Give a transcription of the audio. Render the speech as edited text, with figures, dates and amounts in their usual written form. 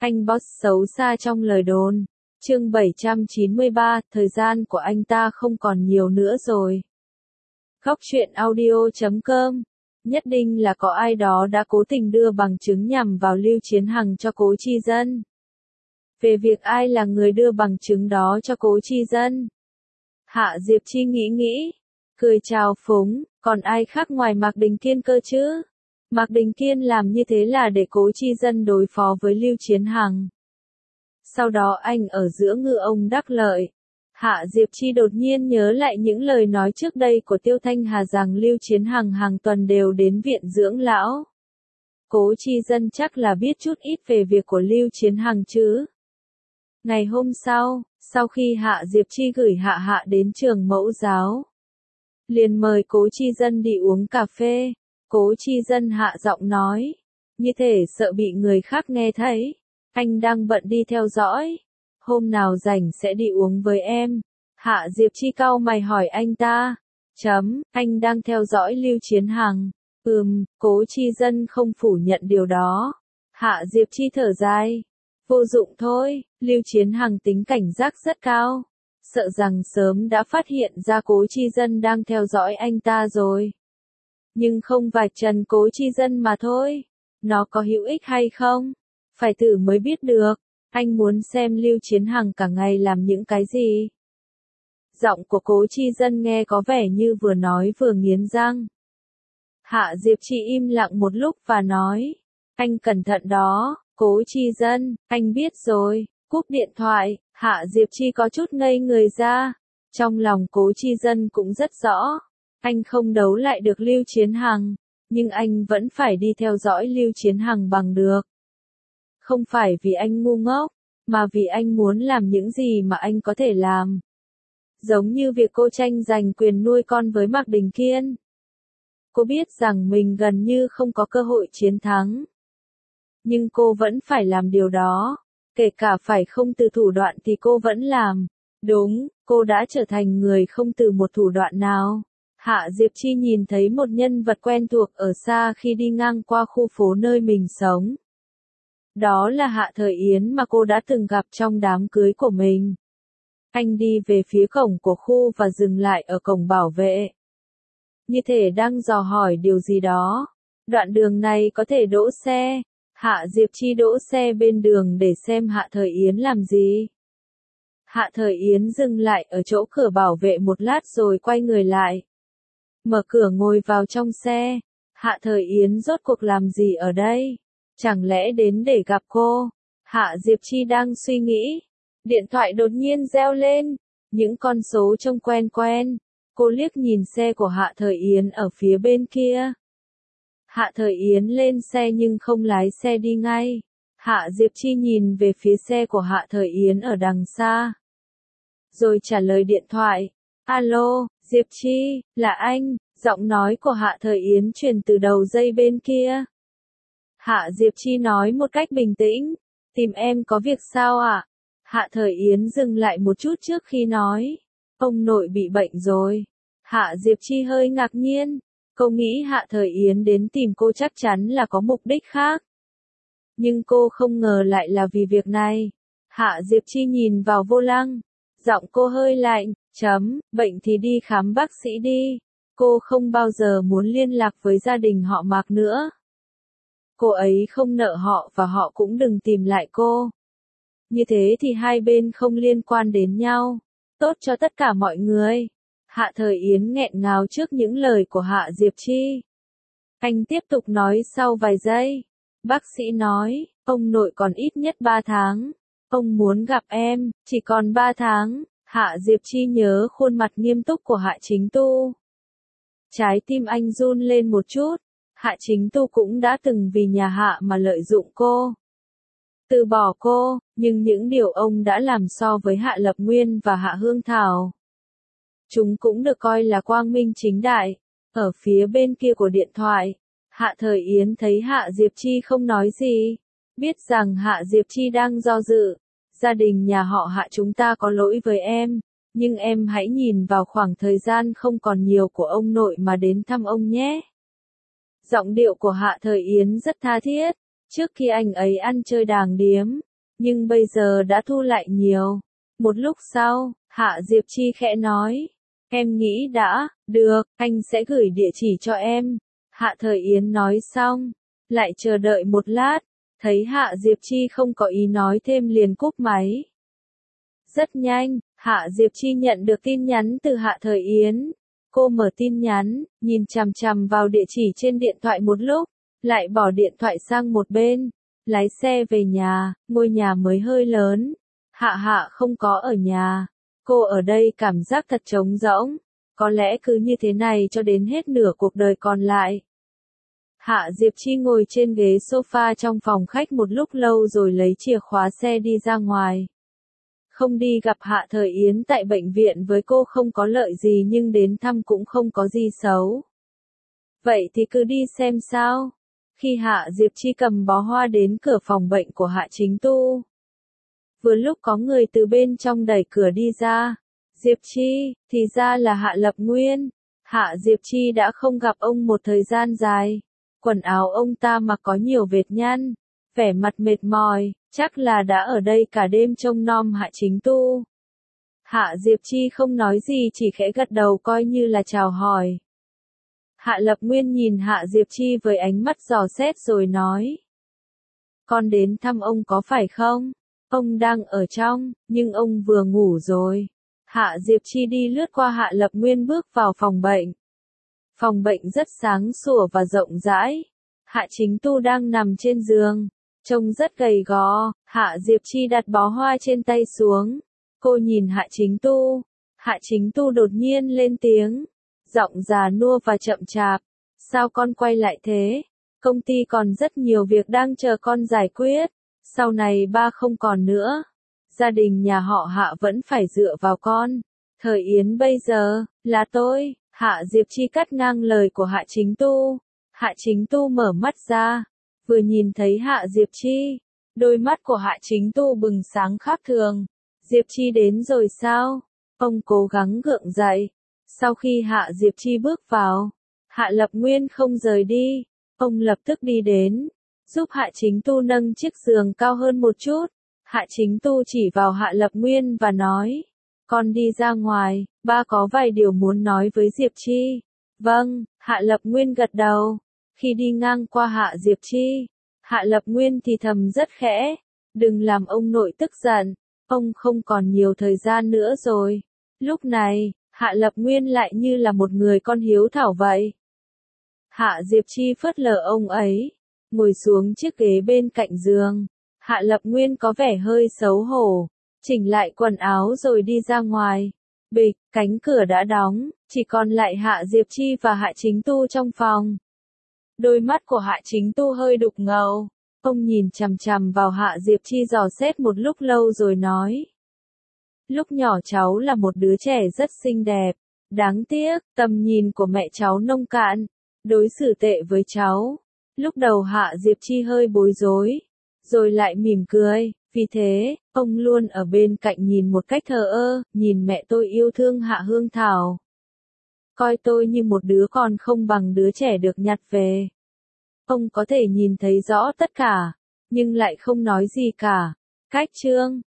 Anh boss xấu xa trong lời đồn. Chương 793, thời gian của anh ta không còn nhiều nữa rồi. Góc truyện audio.com. Nhất định là có ai đó đã cố tình đưa bằng chứng nhằm vào Lưu Chiến Hằng cho Cố Chi Dân. Về việc ai là người đưa bằng chứng đó cho Cố Chi Dân, Hạ Diệp Chi nghĩ, cười chào phúng, còn ai khác ngoài Mạc Đình Kiên cơ chứ? Mạc Đình Kiên làm như thế là để Cố Chi Dân đối phó với Lưu Chiến Hằng. Sau đó anh ở giữa ngư ông đắc lợi. Hạ Diệp Chi đột nhiên nhớ lại những lời nói trước đây của Tiêu Thanh Hà rằng Lưu Chiến Hằng hàng tuần đều đến viện dưỡng lão. Cố Chi Dân chắc là biết chút ít về việc của Lưu Chiến Hằng chứ. Ngày hôm sau khi Hạ Diệp Chi gửi Hạ đến trường mẫu giáo, liền mời Cố Chi Dân đi uống cà phê. Cố Chi Dân hạ giọng nói, như thể sợ bị người khác nghe thấy. Anh đang bận đi theo dõi. Hôm nào rảnh sẽ đi uống với em. Hạ Diệp Chi cau mày hỏi anh ta. Anh đang theo dõi Lưu Chiến Hằng. Cố Chi Dân không phủ nhận điều đó. Hạ Diệp Chi thở dài. Vô dụng thôi, Lưu Chiến Hằng tính cảnh giác rất cao. Sợ rằng sớm đã phát hiện ra Cố Chi Dân đang theo dõi anh ta rồi. Nhưng không vạch trần Cố Chi Dân mà thôi. Nó có hữu ích hay không? Phải thử mới biết được. Anh muốn xem Lưu Chiến Hằng cả ngày làm những cái gì. Giọng của Cố Chi Dân nghe có vẻ như vừa nói vừa nghiến răng. Hạ Diệp Chi im lặng một lúc và nói. Anh cẩn thận đó, Cố Chi Dân, anh biết rồi. Cúp điện thoại, Hạ Diệp Chi có chút ngây người ra. Trong lòng Cố Chi Dân cũng rất rõ. Anh không đấu lại được Lưu Chiến Hằng, nhưng anh vẫn phải đi theo dõi Lưu Chiến Hằng bằng được. Không phải vì anh ngu ngốc, mà vì anh muốn làm những gì mà anh có thể làm. Giống như việc cô tranh giành quyền nuôi con với Mạc Đình Kiên. Cô biết rằng mình gần như không có cơ hội chiến thắng. Nhưng cô vẫn phải làm điều đó. Kể cả phải không từ thủ đoạn thì cô vẫn làm. Đúng, cô đã trở thành người không từ một thủ đoạn nào. Hạ Diệp Chi nhìn thấy một nhân vật quen thuộc ở xa khi đi ngang qua khu phố nơi mình sống. Đó là Hạ Thời Yến mà cô đã từng gặp trong đám cưới của mình. Anh đi về phía cổng của khu và dừng lại ở cổng bảo vệ. Như thể đang dò hỏi điều gì đó. Đoạn đường này có thể đỗ xe. Hạ Diệp Chi đỗ xe bên đường để xem Hạ Thời Yến làm gì. Hạ Thời Yến dừng lại ở chỗ cửa bảo vệ một lát rồi quay người lại. Mở cửa ngồi vào trong xe. Hạ Thời Yến rốt cuộc làm gì ở đây? Chẳng lẽ đến để gặp cô? Hạ Diệp Chi đang suy nghĩ. Điện thoại đột nhiên reo lên. Những con số trông quen quen. Cô liếc nhìn xe của Hạ Thời Yến ở phía bên kia. Hạ Thời Yến lên xe nhưng không lái xe đi ngay. Hạ Diệp Chi nhìn về phía xe của Hạ Thời Yến ở đằng xa. Rồi trả lời điện thoại. Alo, Diệp Chi, là anh. Giọng nói của Hạ Thời Yến truyền từ đầu dây bên kia. Hạ Diệp Chi nói một cách bình tĩnh. Tìm em có việc sao ạ? Hạ Thời Yến dừng lại một chút trước khi nói. Ông nội bị bệnh rồi. Hạ Diệp Chi hơi ngạc nhiên. Cô nghĩ Hạ Thời Yến đến tìm cô chắc chắn là có mục đích khác. Nhưng cô không ngờ lại là vì việc này. Hạ Diệp Chi nhìn vào vô lăng. Giọng cô hơi lạnh. Bệnh thì đi khám bác sĩ đi. Cô không bao giờ muốn liên lạc với gia đình họ Mạc nữa. Cô ấy không nợ họ và họ cũng đừng tìm lại cô. Như thế thì hai bên không liên quan đến nhau. Tốt cho tất cả mọi người. Hạ Thời Yến nghẹn ngào trước những lời của Hạ Diệp Chi. Anh tiếp tục nói sau vài giây. Bác sĩ nói, ông nội còn ít nhất 3 tháng. Ông muốn gặp em, chỉ còn 3 tháng. Hạ Diệp Chi nhớ khuôn mặt nghiêm túc của Hạ Chính Tu. Trái tim anh run lên một chút. Hạ Chính Tu cũng đã từng vì nhà Hạ mà lợi dụng cô. Từ bỏ cô, nhưng những điều ông đã làm so với Hạ Lập Nguyên và Hạ Hương Thảo. Chúng cũng được coi là quang minh chính đại. Ở phía bên kia của điện thoại, Hạ Thời Yến thấy Hạ Diệp Chi không nói gì. Biết rằng Hạ Diệp Chi đang do dự. Gia đình nhà họ Hạ chúng ta có lỗi với em. Nhưng em hãy nhìn vào khoảng thời gian không còn nhiều của ông nội mà đến thăm ông nhé. Giọng điệu của Hạ Thời Yến rất tha thiết. Trước khi anh ấy ăn chơi đàng điếm, nhưng bây giờ đã thu lại nhiều. Một lúc sau, Hạ Diệp Chi khẽ nói, em nghĩ đã, được, anh sẽ gửi địa chỉ cho em. Hạ Thời Yến nói xong, lại chờ đợi một lát, thấy Hạ Diệp Chi không có ý nói thêm liền cúp máy. Rất nhanh, Hạ Diệp Chi nhận được tin nhắn từ Hạ Thời Yến. Cô mở tin nhắn, nhìn chằm chằm vào địa chỉ trên điện thoại một lúc, lại bỏ điện thoại sang một bên, lái xe về nhà, ngôi nhà mới hơi lớn. Hạ Hạ không có ở nhà, cô ở đây cảm giác thật trống rỗng, có lẽ cứ như thế này cho đến hết nửa cuộc đời còn lại. Hạ Diệp Chi ngồi trên ghế sofa trong phòng khách một lúc lâu rồi lấy chìa khóa xe đi ra ngoài. Không đi gặp Hạ Thời Yến tại bệnh viện với cô không có lợi gì nhưng đến thăm cũng không có gì xấu. Vậy thì cứ đi xem sao. Khi Hạ Diệp Chi cầm bó hoa đến cửa phòng bệnh của Hạ Chính Tu, vừa lúc có người từ bên trong đẩy cửa đi ra. Diệp Chi, thì ra là Hạ Lập Nguyên. Hạ Diệp Chi đã không gặp ông một thời gian dài. Quần áo ông ta mặc có nhiều vệt nhăn, vẻ mặt mệt mỏi, chắc là đã ở đây cả đêm trông nom Hạ Chính Tu. Hạ Diệp Chi không nói gì chỉ khẽ gật đầu coi như là chào hỏi. Hạ Lập Nguyên nhìn Hạ Diệp Chi với ánh mắt dò xét rồi nói. Con đến thăm ông có phải không? Ông đang ở trong, nhưng ông vừa ngủ rồi. Hạ Diệp Chi đi lướt qua Hạ Lập Nguyên bước vào phòng bệnh. Phòng bệnh rất sáng sủa và rộng rãi. Hạ Chính Tu đang nằm trên giường, trông rất gầy gò. Hạ Diệp Chi đặt bó hoa trên tay xuống. Cô nhìn Hạ Chính Tu. Hạ Chính Tu đột nhiên lên tiếng, giọng già nua và chậm chạp. Sao con quay lại thế? Công ty còn rất nhiều việc đang chờ con giải quyết. Sau này ba không còn nữa. Gia đình nhà họ Hạ vẫn phải dựa vào con. Thời Yến bây giờ, là tôi. Hạ Diệp Chi cắt ngang lời của Hạ Chính Tu. Hạ Chính Tu mở mắt ra, vừa nhìn thấy Hạ Diệp Chi, đôi mắt của Hạ Chính Tu bừng sáng khác thường. Diệp Chi đến rồi sao? Ông cố gắng gượng dậy. Sau khi Hạ Diệp Chi bước vào, Hạ Lập Nguyên không rời đi. Ông lập tức đi đến, giúp Hạ Chính Tu nâng chiếc giường cao hơn một chút. Hạ Chính Tu chỉ vào Hạ Lập Nguyên và nói, con đi ra ngoài, ba có vài điều muốn nói với Diệp Chi. Vâng, Hạ Lập Nguyên gật đầu. Khi đi ngang qua Hạ Diệp Chi, Hạ Lập Nguyên thì thầm rất khẽ, đừng làm ông nội tức giận, ông không còn nhiều thời gian nữa rồi. Lúc này, Hạ Lập Nguyên lại như là một người con hiếu thảo vậy. Hạ Diệp Chi phớt lờ ông ấy, ngồi xuống chiếc ghế bên cạnh giường. Hạ Lập Nguyên có vẻ hơi xấu hổ, chỉnh lại quần áo rồi đi ra ngoài. Bịch, cánh cửa đã đóng, chỉ còn lại Hạ Diệp Chi và Hạ Chính Tu trong phòng. Đôi mắt của Hạ Chính Tu hơi đục ngầu. Ông nhìn chằm chằm vào Hạ Diệp Chi dò xét một lúc lâu rồi nói. Lúc nhỏ cháu là một đứa trẻ rất xinh đẹp. Đáng tiếc, tầm nhìn của mẹ cháu nông cạn, đối xử tệ với cháu. Lúc đầu Hạ Diệp Chi hơi bối rối, rồi lại mỉm cười. Vì thế, ông luôn ở bên cạnh nhìn một cách thờ ơ, nhìn mẹ tôi yêu thương Hạ Hương Thảo. Coi tôi như một đứa con không bằng đứa trẻ được nhặt về. Ông có thể nhìn thấy rõ tất cả, nhưng lại không nói gì cả. Cách chương